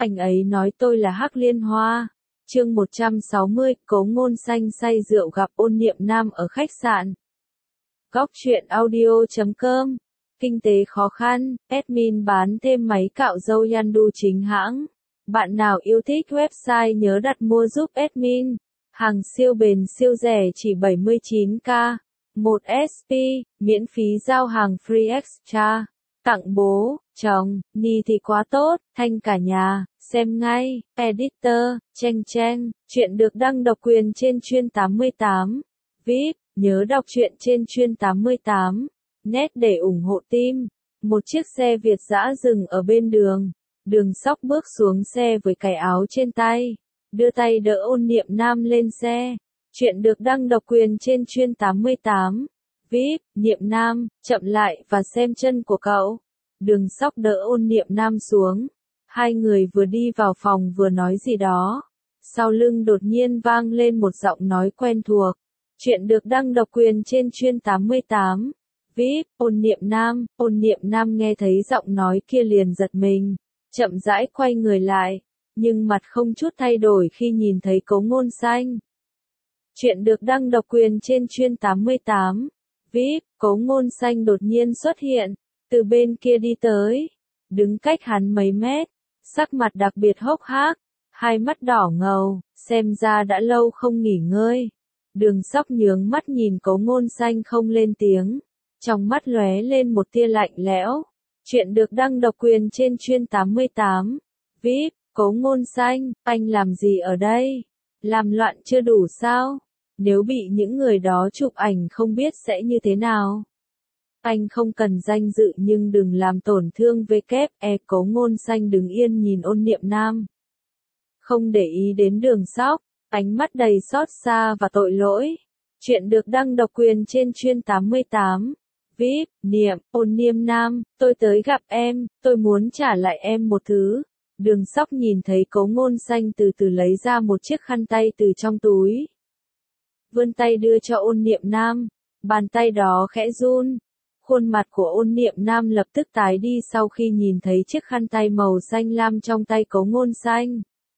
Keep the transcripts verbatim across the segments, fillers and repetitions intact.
anh ấy nói tôi là Hắc Liên Hoa. Chương một trăm sáu mươi, Cố Ngôn Xanh say rượu gặp Ôn Niệm Nam ở khách sạn. Góc truyện audio chấm com. Kinh tế khó khăn, admin bán thêm máy cạo râu Yandu chính hãng. Bạn nào yêu thích website nhớ đặt mua giúp admin. Hàng siêu bền siêu rẻ chỉ bảy mươi chín k. một ét pê, miễn phí giao hàng free extra. Tặng bố, chồng, ni thì quá tốt, thanh cả nhà, xem ngay, editor, cheng cheng, chuyện được đăng độc quyền trên chuyên tám mươi tám. vê i pê, nhớ đọc truyện trên chuyên tám mươi tám. Net để ủng hộ team. Một chiếc xe Việt dã dừng ở bên đường. Đường Sóc bước xuống xe với cái áo trên tay. Đưa tay đỡ Ôn Niệm Nam lên xe. Chuyện được đăng độc quyền trên chuyên tám mươi tám. vê i pê, Niệm Nam, chậm lại và xem chân của cậu. Đường Sóc đỡ Ôn Niệm Nam xuống. Hai người vừa đi vào phòng vừa nói gì đó. Sau lưng đột nhiên vang lên một giọng nói quen thuộc. Chuyện được đăng độc quyền trên chuyên tám mươi tám. vê i pê, Ôn Niệm Nam, Ôn Niệm Nam nghe thấy giọng nói kia liền giật mình. Chậm rãi quay người lại. Nhưng mặt không chút thay đổi khi nhìn thấy Cố Ngôn Xanh. Chuyện được đăng độc quyền trên chuyên tám mươi tám. vê i pê, Cố Ngôn Xanh đột nhiên xuất hiện. Từ bên kia đi tới. Đứng cách hắn mấy mét. Sắc mặt đặc biệt hốc hác. Hai mắt đỏ ngầu. Xem ra đã lâu không nghỉ ngơi. Đường Sóc nhướng mắt nhìn Cố Ngôn Xanh không lên tiếng. Trong mắt lóe lên một tia lạnh lẽo. Chuyện được đăng độc quyền trên chuyên tám mươi tám. vê i pê, Cố Ngôn Xanh, anh làm gì ở đây? Làm loạn chưa đủ sao? Nếu bị những người đó chụp ảnh không biết sẽ như thế nào? Anh không cần danh dự nhưng đừng làm tổn thương vê kép e. Cố Ngôn Xanh đứng yên nhìn Ôn Niệm Nam. Không để ý đến Đường Sóc, ánh mắt đầy xót xa và tội lỗi. Chuyện được đăng độc quyền trên chuyên tám mươi tám. vê i pê, Niệm, Ôn Niệm Nam, tôi tới gặp em, tôi muốn trả lại em một thứ. Đường Sóc nhìn thấy Cố Ngôn Xanh từ từ lấy ra một chiếc khăn tay từ trong túi. Vươn tay đưa cho Ôn Niệm Nam, bàn tay đó khẽ run. Khuôn mặt của Ôn Niệm Nam lập tức tái đi sau khi nhìn thấy chiếc khăn tay màu xanh lam trong tay Cố Ngôn Xanh.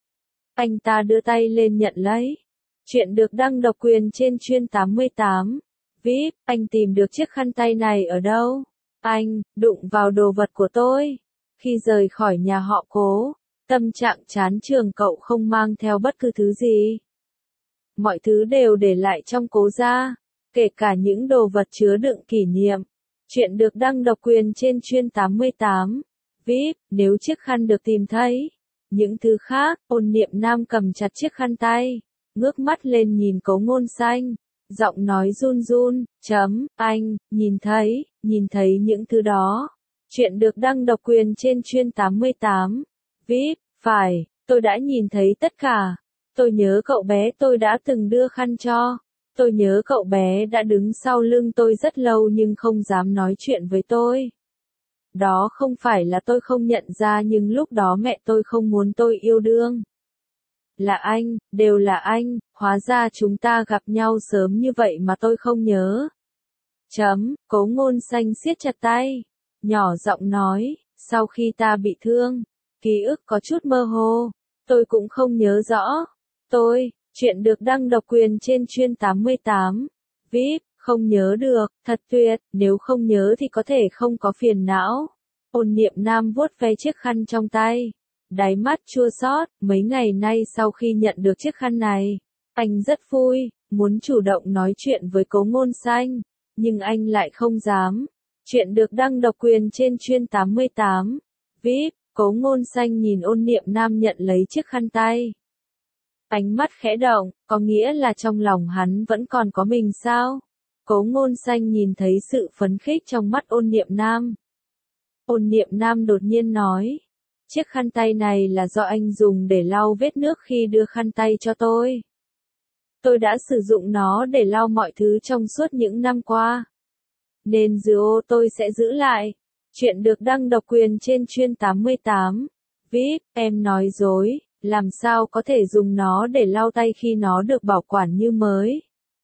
Anh ta đưa tay lên nhận lấy. Chuyện được đăng độc quyền trên chuyên tám mươi tám. vê i pê, anh tìm được chiếc khăn tay này ở đâu? Anh, đụng vào đồ vật của tôi. Khi rời khỏi nhà họ Cố, tâm trạng chán trường cậu không mang theo bất cứ thứ gì. Mọi thứ đều để lại trong Cố gia, kể cả những đồ vật chứa đựng kỷ niệm. Chuyện được đăng độc quyền trên chuyên tám mươi tám. vê i pê, nếu chiếc khăn được tìm thấy. Những thứ khác, Ôn Niệm Nam cầm chặt chiếc khăn tay, ngước mắt lên nhìn Cố Ngôn Xanh. Giọng nói run run, chấm, anh, nhìn thấy, nhìn thấy những thứ đó. Chuyện được đăng độc quyền trên chuyên tám mươi tám. vê i pê, phải, tôi đã nhìn thấy tất cả. Tôi nhớ cậu bé tôi đã từng đưa khăn cho. Tôi nhớ cậu bé đã đứng sau lưng tôi rất lâu nhưng không dám nói chuyện với tôi. Đó không phải là tôi không nhận ra nhưng lúc đó mẹ tôi không muốn tôi yêu đương. Là anh, đều là anh, hóa ra chúng ta gặp nhau sớm như vậy mà tôi không nhớ. Chấm, Cố Ngôn Xanh siết chặt tay, nhỏ giọng nói, sau khi ta bị thương, ký ức có chút mơ hồ, tôi cũng không nhớ rõ. Tôi, chuyện được đăng độc quyền trên chuyên tám mươi tám. vê i pê, không nhớ được, thật tuyệt, nếu không nhớ thì có thể không có phiền não. Ôn Niệm Nam vuốt ve chiếc khăn trong tay. Đáy mắt chua xót, mấy ngày nay sau khi nhận được chiếc khăn này, anh rất vui, muốn chủ động nói chuyện với Cố Ngôn Xanh, nhưng anh lại không dám. Chuyện được đăng độc quyền trên chuyên tám mươi tám. vê i pê, Cố Ngôn Xanh nhìn Ôn Niệm Nam nhận lấy chiếc khăn tay. Ánh mắt khẽ động, có nghĩa là trong lòng hắn vẫn còn có mình sao? Cố Ngôn Xanh nhìn thấy sự phấn khích trong mắt Ôn Niệm Nam. Ôn Niệm Nam đột nhiên nói. Chiếc khăn tay này là do anh dùng để lau vết nước khi đưa khăn tay cho tôi. Tôi đã sử dụng nó để lau mọi thứ trong suốt những năm qua. Nên dư ô tôi sẽ giữ lại. Chuyện được đăng độc quyền trên chuyên tám mươi tám. vê i pê, em nói dối, làm sao có thể dùng nó để lau tay khi nó được bảo quản như mới.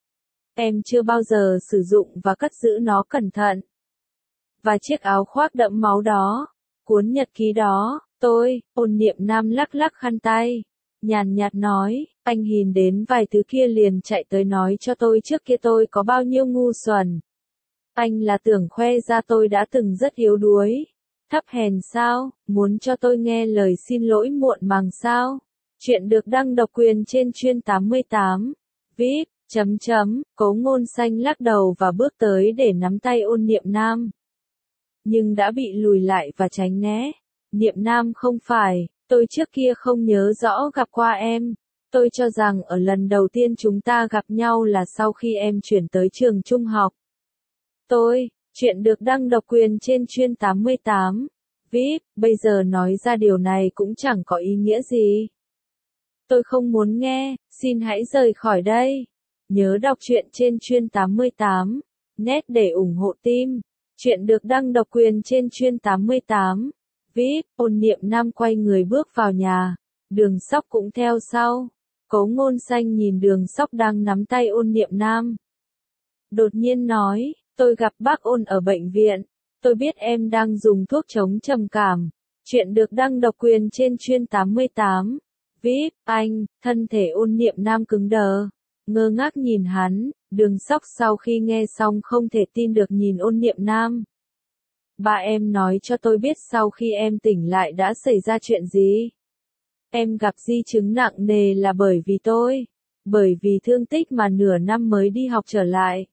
Em chưa bao giờ sử dụng và cất giữ nó cẩn thận. Và chiếc áo khoác đẫm máu đó, cuốn nhật ký đó, Tôi, Ôn Niệm Nam lắc lắc khăn tay, nhàn nhạt nói, anh nhìn đến vài thứ kia liền chạy tới nói cho tôi trước kia tôi có bao nhiêu ngu xuẩn. Anh là tưởng khoe ra tôi đã từng rất yếu đuối, thấp hèn sao, muốn cho tôi nghe lời xin lỗi muộn màng sao. Chuyện được đăng độc quyền trên chuyên tám mươi tám. vê i pê, chấm chấm, Cố Ngôn Xanh lắc đầu và bước tới để nắm tay Ôn Niệm Nam. Nhưng đã bị lùi lại và tránh né. Niệm Nam không phải, tôi trước kia không nhớ rõ gặp qua em. Tôi cho rằng ở lần đầu tiên chúng ta gặp nhau là sau khi em chuyển tới trường trung học. Tôi, chuyện được đăng độc quyền trên chuyên tám mươi tám. vê i pê, bây giờ nói ra điều này cũng chẳng có ý nghĩa gì. Tôi không muốn nghe, xin hãy rời khỏi đây. Nhớ đọc truyện trên chuyên tám mươi tám. Net để ủng hộ team. Chuyện được đăng độc quyền trên chuyên tám mươi tám. vê i pê, Ôn Niệm Nam quay người bước vào nhà. Đường Sóc cũng theo sau. Cố Ngôn Xanh nhìn Đường Sóc đang nắm tay Ôn Niệm Nam. Đột nhiên nói, tôi gặp bác Ôn ở bệnh viện. Tôi biết em đang dùng thuốc chống trầm cảm. Chuyện được đăng độc quyền trên chuyên tám mươi tám. vê i pê, anh, thân thể Ôn Niệm Nam cứng đờ. Ngơ ngác nhìn hắn, Đường Sóc sau khi nghe xong không thể tin được nhìn Ôn Niệm Nam. Ba em nói cho tôi biết sau khi em tỉnh lại đã xảy ra chuyện gì. Em gặp di chứng nặng nề là bởi vì tôi. Bởi vì thương tích mà nửa năm mới đi học trở lại.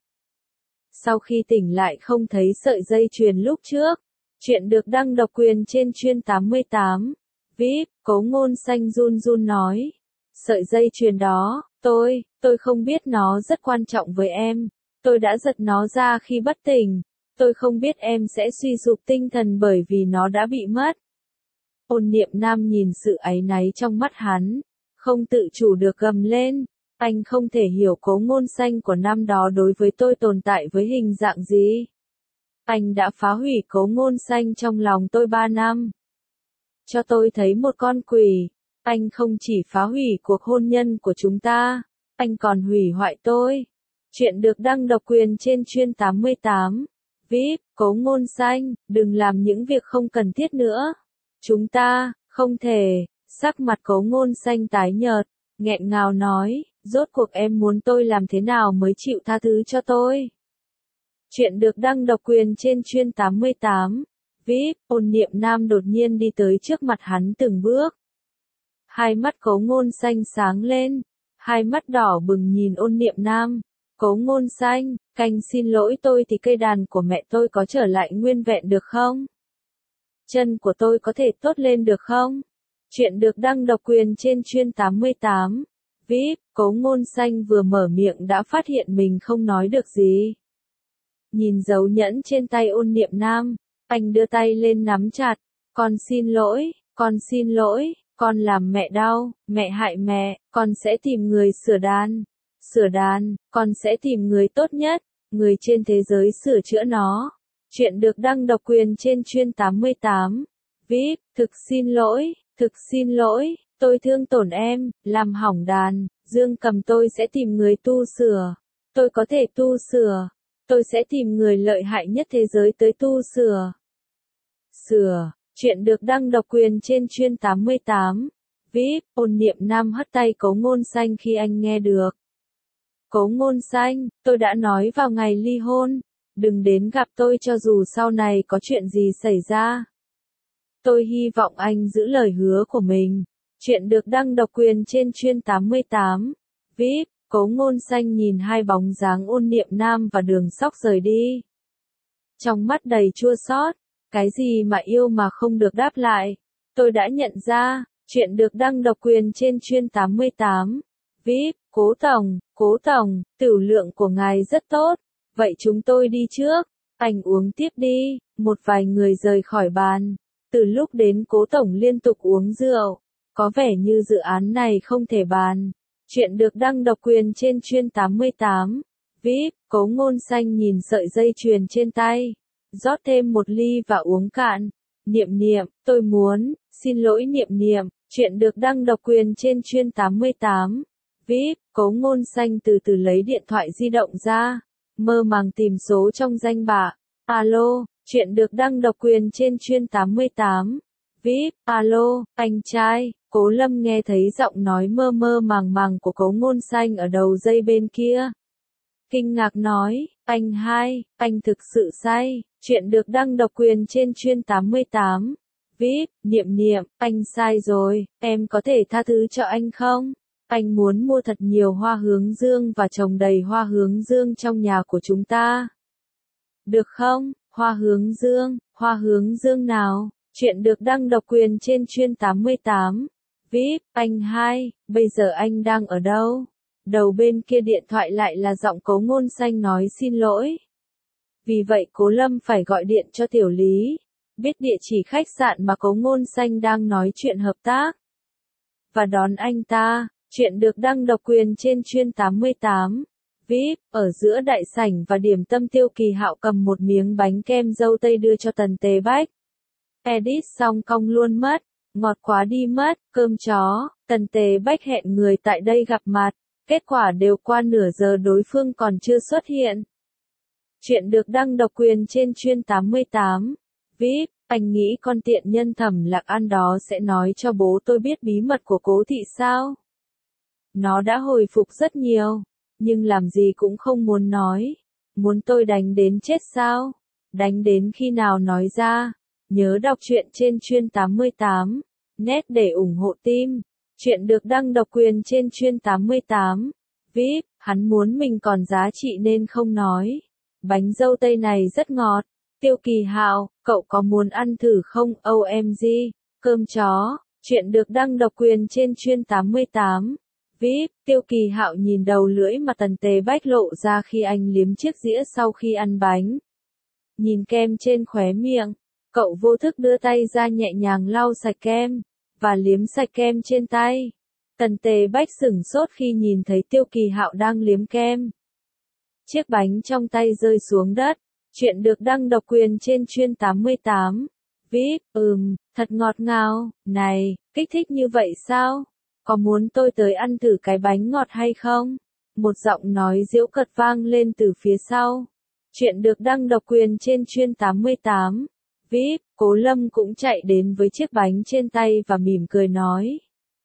Sau khi tỉnh lại không thấy sợi dây chuyền lúc trước. Chuyện được đăng độc quyền trên chuyên tám mươi tám. vê i pê, Cố Ngôn Xanh run run nói. Sợi dây chuyền đó, tôi, tôi không biết nó rất quan trọng với em. Tôi đã giật nó ra khi bất tỉnh. Tôi không biết em sẽ suy sụp tinh thần bởi vì nó đã bị mất. Ôn Niệm Nam nhìn sự áy náy trong mắt hắn, không tự chủ được gầm lên. Anh không thể hiểu Cố Ngôn Xanh của năm đó đối với tôi tồn tại với hình dạng gì. Anh đã phá hủy Cố Ngôn Xanh trong lòng tôi ba năm. Cho tôi thấy một con quỷ. Anh không chỉ phá hủy cuộc hôn nhân của chúng ta, anh còn hủy hoại tôi. Chuyện được đăng độc quyền trên chuyên tám mươi tám. vê i pê, Cố Ngôn Xanh, đừng làm những việc không cần thiết nữa. Chúng ta, không thể. Sắc mặt Cố Ngôn Xanh tái nhợt, nghẹn ngào nói, rốt cuộc em muốn tôi làm thế nào mới chịu tha thứ cho tôi. Chuyện được đăng độc quyền trên chuyên tám mươi tám. vê i pê, Ôn Niệm Nam đột nhiên đi tới trước mặt hắn từng bước. Hai mắt Cố Ngôn Xanh sáng lên, hai mắt đỏ bừng nhìn Ôn Niệm Nam. Cố Ngôn Xanh, canh xin lỗi tôi thì cây đàn của mẹ tôi có trở lại nguyên vẹn được không? Chân của tôi có thể tốt lên được không? Chuyện được đăng độc quyền trên chuyên tám mươi tám. vê i pê, Cố Ngôn Xanh vừa mở miệng đã phát hiện mình không nói được gì. Nhìn dấu nhẫn trên tay Ôn Niệm Nam, anh đưa tay lên nắm chặt. Con xin lỗi, con xin lỗi, con làm mẹ đau, mẹ hại mẹ, con sẽ tìm người sửa đàn. Sửa đàn, con sẽ tìm người tốt nhất, người trên thế giới sửa chữa nó. Chuyện được đăng độc quyền trên chuyên tám mươi tám. vê i pê, thực xin lỗi, thực xin lỗi, tôi thương tổn em, làm hỏng đàn, dương cầm tôi sẽ tìm người tu sửa. Tôi có thể tu sửa. Tôi sẽ tìm người lợi hại nhất thế giới tới tu sửa. Sửa, chuyện được đăng độc quyền trên chuyên tám mươi tám. vê i pê, Ôn Niệm Nam hất tay Cố Ngôn Xanh khi anh nghe được. Cố Ngôn Xanh, tôi đã nói vào ngày ly hôn, đừng đến gặp tôi cho dù sau này có chuyện gì xảy ra. Tôi hy vọng anh giữ lời hứa của mình. Chuyện được đăng độc quyền trên chuyên tám mươi tám. vê i pê, Cố Ngôn Xanh nhìn hai bóng dáng Ôn Niệm Nam và Đường Sóc rời đi. Trong mắt đầy chua xót, cái gì mà yêu mà không được đáp lại. Tôi đã nhận ra, chuyện được đăng độc quyền trên chuyên tám mươi tám. vê i pê, Cố Tổng, Cố Tổng, tửu lượng của ngài rất tốt. Vậy chúng tôi đi trước. Anh uống tiếp đi. Một vài người rời khỏi bàn. Từ lúc đến Cố Tổng liên tục uống rượu. Có vẻ như dự án này không thể bàn. Chuyện được đăng độc quyền trên chuyên tám mươi tám. vê i pê, Cố Ngôn Xanh nhìn sợi dây chuyền trên tay. Rót thêm một ly và uống cạn. Niệm Niệm, tôi muốn, xin lỗi Niệm Niệm. Chuyện được đăng độc quyền trên chuyên tám mươi tám. vê i pê, Cố Ngôn Xanh từ từ lấy điện thoại di động ra. Mơ màng tìm số trong danh bạ. Alo, chuyện được đăng độc quyền trên chuyên tám mươi tám. vê i pê, alo, anh trai, Cố Lâm nghe thấy giọng nói mơ mơ màng màng của Cố Ngôn Xanh ở đầu dây bên kia. Kinh ngạc nói, anh hai, anh thực sự say, chuyện được đăng độc quyền trên chuyên tám mươi tám. vê i pê, Niệm Niệm, anh sai rồi, em có thể tha thứ cho anh không? Anh muốn mua thật nhiều hoa hướng dương và trồng đầy hoa hướng dương trong nhà của chúng ta. Được không? Hoa hướng dương, hoa hướng dương nào? Chuyện được đăng độc quyền trên chuyên tám mươi tám. vê i pê, anh hai, bây giờ anh đang ở đâu? Đầu bên kia điện thoại lại là giọng Cố Ngôn Xanh nói xin lỗi. Vì vậy Cố Lâm phải gọi điện cho Tiểu Lý, biết địa chỉ khách sạn mà Cố Ngôn Xanh đang nói chuyện hợp tác. Và đón anh ta, chuyện được đăng độc quyền trên chuyên tám mươi tám. vê i pê, ở giữa đại sảnh và điểm tâm Tiêu Kỳ Hạo cầm một miếng bánh kem dâu tây đưa cho Tần Tề Bách. Edit xong cong luôn mất, ngọt quá đi mất, cơm chó, Tần Tề Bách hẹn người tại đây gặp mặt, kết quả đều qua nửa giờ đối phương còn chưa xuất hiện. Chuyện được đăng độc quyền trên chuyên tám mươi tám. vê i pê, anh nghĩ con tiện nhân Thẩm Lạc An đó sẽ nói cho bố tôi biết bí mật của Cố thị sao? Nó đã hồi phục rất nhiều, nhưng làm gì cũng không muốn nói. Muốn tôi đánh đến chết sao? Đánh đến khi nào nói ra? Nhớ đọc truyện trên chuyên tám mươi tám. Net để ủng hộ team. Chuyện được đăng độc quyền trên chuyên tám mươi tám. vê i pê, hắn muốn mình còn giá trị nên không nói. Bánh dâu tây này rất ngọt. Tiêu Kỳ Hạo, cậu có muốn ăn thử không? ô em giê, cơm chó. Chuyện được đăng độc quyền trên chuyên tám mươi tám. vê i pê, Tiêu Kỳ Hạo nhìn đầu lưỡi mà Tần Tề Bách lộ ra khi anh liếm chiếc dĩa sau khi ăn bánh. Nhìn kem trên khóe miệng, cậu vô thức đưa tay ra nhẹ nhàng lau sạch kem, và liếm sạch kem trên tay. Tần Tề Bách sửng sốt khi nhìn thấy Tiêu Kỳ Hạo đang liếm kem. Chiếc bánh trong tay rơi xuống đất. Chuyện được đăng độc quyền trên chuyên tám mươi tám. vê i pê, ừm, thật ngọt ngào, này, kích thích như vậy sao? Có muốn tôi tới ăn thử cái bánh ngọt hay không? Một giọng nói giễu cợt vang lên từ phía sau. Chuyện được đăng độc quyền trên chuyên tám mươi tám. vê i pê, Cố Lâm cũng chạy đến với chiếc bánh trên tay và mỉm cười nói.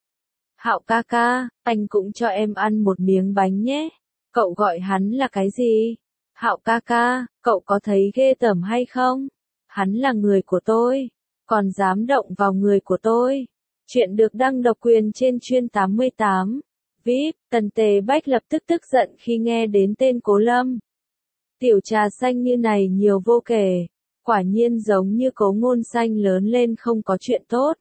Hạo ca ca, anh cũng cho em ăn một miếng bánh nhé. Cậu gọi hắn là cái gì? Hạo ca ca, cậu có thấy ghê tởm hay không? Hắn là người của tôi, còn dám động vào người của tôi. Chuyện được đăng độc quyền trên chuyên tám mươi tám. vê i pê, Tần Tề Bách lập tức tức giận khi nghe đến tên Cố Lâm. Tiểu trà xanh như này nhiều vô kể, quả nhiên giống như Cố Ngôn Xanh lớn lên không có chuyện tốt.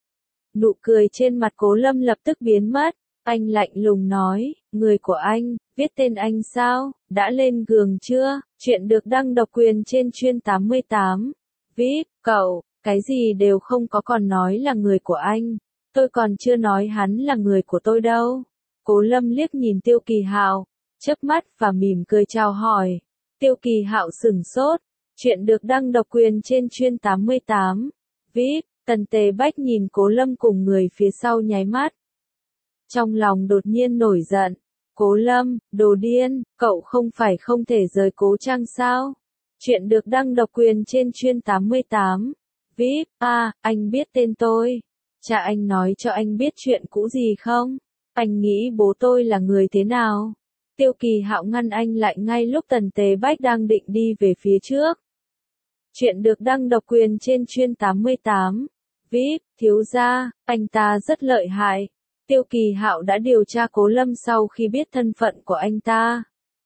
Nụ cười trên mặt Cố Lâm lập tức biến mất, anh lạnh lùng nói, người của anh, viết tên anh sao, đã lên giường chưa? Chuyện được đăng độc quyền trên chuyên tám mươi tám. vê i pê, cậu, cái gì đều không có còn nói là người của anh, tôi còn chưa nói hắn là người của tôi đâu. Cố Lâm liếc nhìn Tiêu Kỳ Hạo, chớp mắt và mỉm cười chào hỏi. Tiêu Kỳ Hạo sửng sốt, chuyện được đăng độc quyền trên chuyên tám mươi tám. vê i pê, Tần Tề Bách nhìn Cố Lâm cùng người phía sau nháy mắt. Trong lòng đột nhiên nổi giận. Cố Lâm, đồ điên, cậu không phải không thể rời Cố Trang sao? Chuyện được đăng độc quyền trên chuyên tám mươi tám. vê i pê, à, anh biết tên tôi. Cha anh nói cho anh biết chuyện cũ gì không? Anh nghĩ bố tôi là người thế nào? Tiêu Kỳ Hạo ngăn anh lại ngay lúc Tần Tề Bách đang định đi về phía trước. Chuyện được đăng độc quyền trên chuyên tám mươi tám. vê i pê, thiếu gia, anh ta rất lợi hại. Tiêu Kỳ Hạo đã điều tra Cố Lâm sau khi biết thân phận của anh ta.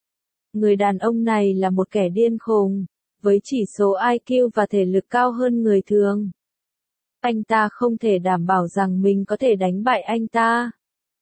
Người đàn ông này là một kẻ điên khùng, với chỉ số i kiu và thể lực cao hơn người thường. Anh ta không thể đảm bảo rằng mình có thể đánh bại anh ta.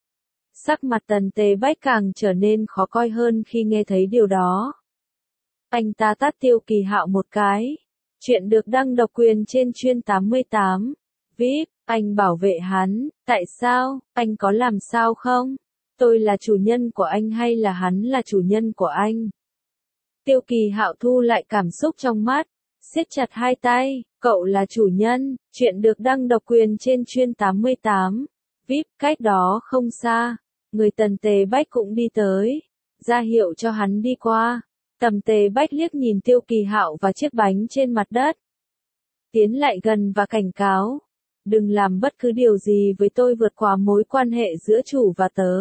Sắc mặt Tần Tề Bách càng trở nên khó coi hơn khi nghe thấy điều đó. Anh ta tát Tiêu Kỳ Hạo một cái. Chuyện được đăng độc quyền trên chuyên tám mươi tám. vê i pê, anh bảo vệ hắn, tại sao, anh có làm sao không? Tôi là chủ nhân của anh hay là hắn là chủ nhân của anh? Tiêu Kỳ Hạo thu lại cảm xúc trong mắt, siết chặt hai tay, cậu là chủ nhân, chuyện được đăng độc quyền trên chuyên tám mươi tám. vê i pê, cách đó không xa, người Tần Tề Bách cũng đi tới, ra hiệu cho hắn đi qua. Tần Tề Bách liếc nhìn Tiêu Kỳ Hạo và chiếc bánh trên mặt đất. Tiến lại gần và cảnh cáo. Đừng làm bất cứ điều gì với tôi vượt quá mối quan hệ giữa chủ và tớ.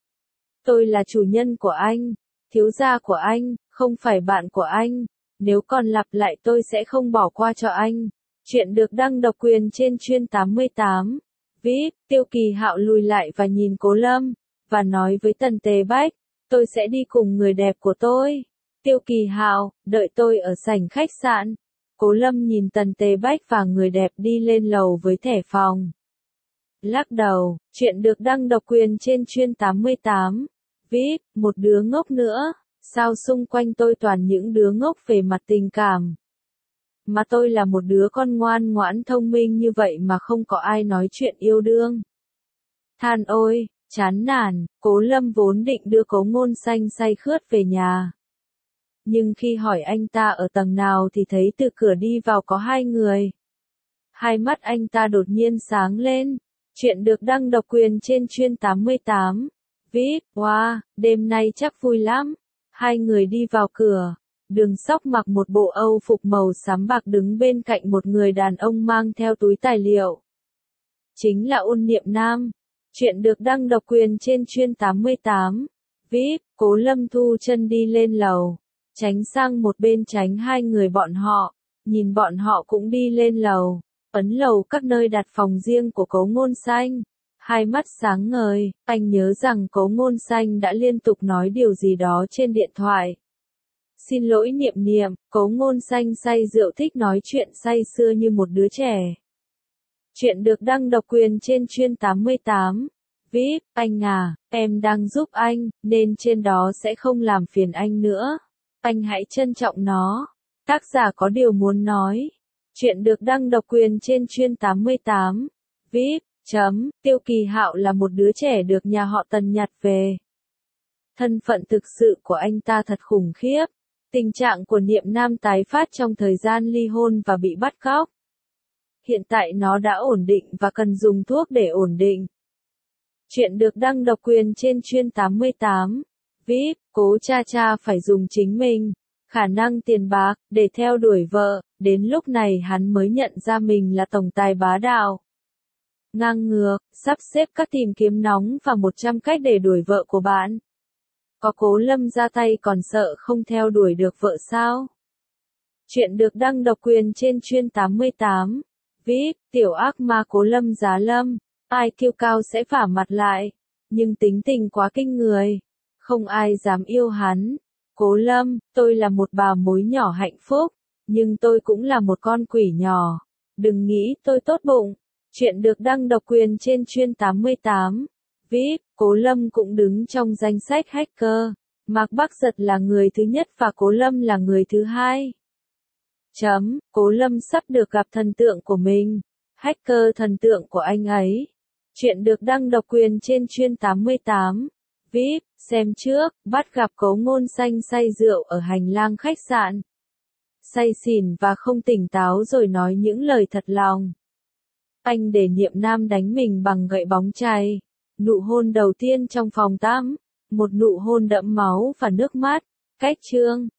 Tôi là chủ nhân của anh, thiếu gia của anh, không phải bạn của anh. Nếu còn lặp lại tôi sẽ không bỏ qua cho anh. Chuyện được đăng độc quyền trên chuyên tám mươi tám. vê i pê, Tiêu Kỳ Hạo lùi lại và nhìn Cố Lâm, và nói với Tần Tề Bách, tôi sẽ đi cùng người đẹp của tôi. Tiêu Kỳ Hạo, đợi tôi ở sảnh khách sạn. Cố Lâm nhìn Tần Tề Bách và người đẹp đi lên lầu với thẻ phòng. Lắc đầu, chuyện được đăng độc quyền trên chuyên tám mươi tám. vê i pê, một đứa ngốc nữa, sao xung quanh tôi toàn những đứa ngốc về mặt tình cảm. Mà tôi là một đứa con ngoan ngoãn thông minh như vậy mà không có ai nói chuyện yêu đương. Than ôi, chán nản, Cố Lâm vốn định đưa Cố Ngôn Xanh say khướt về nhà. Nhưng khi hỏi anh ta ở tầng nào thì thấy từ cửa đi vào có hai người. Hai mắt anh ta đột nhiên sáng lên. Chuyện được đăng độc quyền trên chuyên tám mươi tám. vê i pê, wow, đêm nay chắc vui lắm. Hai người đi vào cửa. Đường Sóc mặc một bộ Âu phục màu xám bạc đứng bên cạnh một người đàn ông mang theo túi tài liệu. Chính là Ôn Niệm Nam. Chuyện được đăng độc quyền trên chuyên tám mươi tám. vê i pê, Cố Lâm thu chân đi lên lầu. Tránh sang một bên tránh hai người bọn họ. Nhìn bọn họ cũng đi lên lầu. Ấn lầu các nơi đặt phòng riêng của Cố Ngôn Xanh. Hai mắt sáng ngời, anh nhớ rằng Cố Ngôn Xanh đã liên tục nói điều gì đó trên điện thoại. Xin lỗi Niệm Niệm, Cố Ngôn Xanh say rượu thích nói chuyện say sưa như một đứa trẻ. Chuyện được đăng độc quyền trên chuyên tám mươi tám. vê i pê, anh à, em đang giúp anh, nên trên đó sẽ không làm phiền anh nữa. Anh hãy trân trọng nó. Tác giả có điều muốn nói. Chuyện được đăng độc quyền trên chuyên tám mươi tám. vê i pê, chấm, Tiêu Kỳ Hạo là một đứa trẻ được nhà họ Tần nhặt về. Thân phận thực sự của anh ta thật khủng khiếp. Tình trạng của Niệm Nam tái phát trong thời gian ly hôn và bị bắt cóc. Hiện tại nó đã ổn định và cần dùng thuốc để ổn định. Chuyện được đăng độc quyền trên chuyên tám mươi tám. vê i pê, Cố Cha Cha phải dùng chính mình, khả năng tiền bạc, để theo đuổi vợ, đến lúc này hắn mới nhận ra mình là tổng tài bá đạo. Ngang ngược, sắp xếp các tìm kiếm nóng và một trăm cách để đuổi vợ của bạn. Có Cố Lâm ra tay còn sợ không theo đuổi được vợ sao? Chuyện được đăng độc quyền trên chuyên tám mươi tám. vê i pê, tiểu ác ma Cố Lâm Giá Lâm. Ai kiêu cao sẽ vả mặt lại. Nhưng tính tình quá kinh người. Không ai dám yêu hắn. Cố Lâm, tôi là một bà mối nhỏ hạnh phúc. Nhưng tôi cũng là một con quỷ nhỏ. Đừng nghĩ tôi tốt bụng. Chuyện được đăng độc quyền trên chuyên tám mươi tám. vê i pê, Cố Lâm cũng đứng trong danh sách hacker. Mạc Bắc Giật là người thứ nhất và Cố Lâm là người thứ hai. Chấm, Cố Lâm sắp được gặp thần tượng của mình. Hacker thần tượng của anh ấy. Chuyện được đăng độc quyền trên chuyên tám mươi tám. vê i pê, xem trước, bắt gặp Cố Ngôn Xanh say rượu ở hành lang khách sạn. Say xỉn và không tỉnh táo rồi nói những lời thật lòng. Anh để Niệm Nam đánh mình bằng gậy bóng chày. Nụ hôn đầu tiên trong phòng tắm. Một nụ hôn đẫm máu và nước mắt. Cách chương.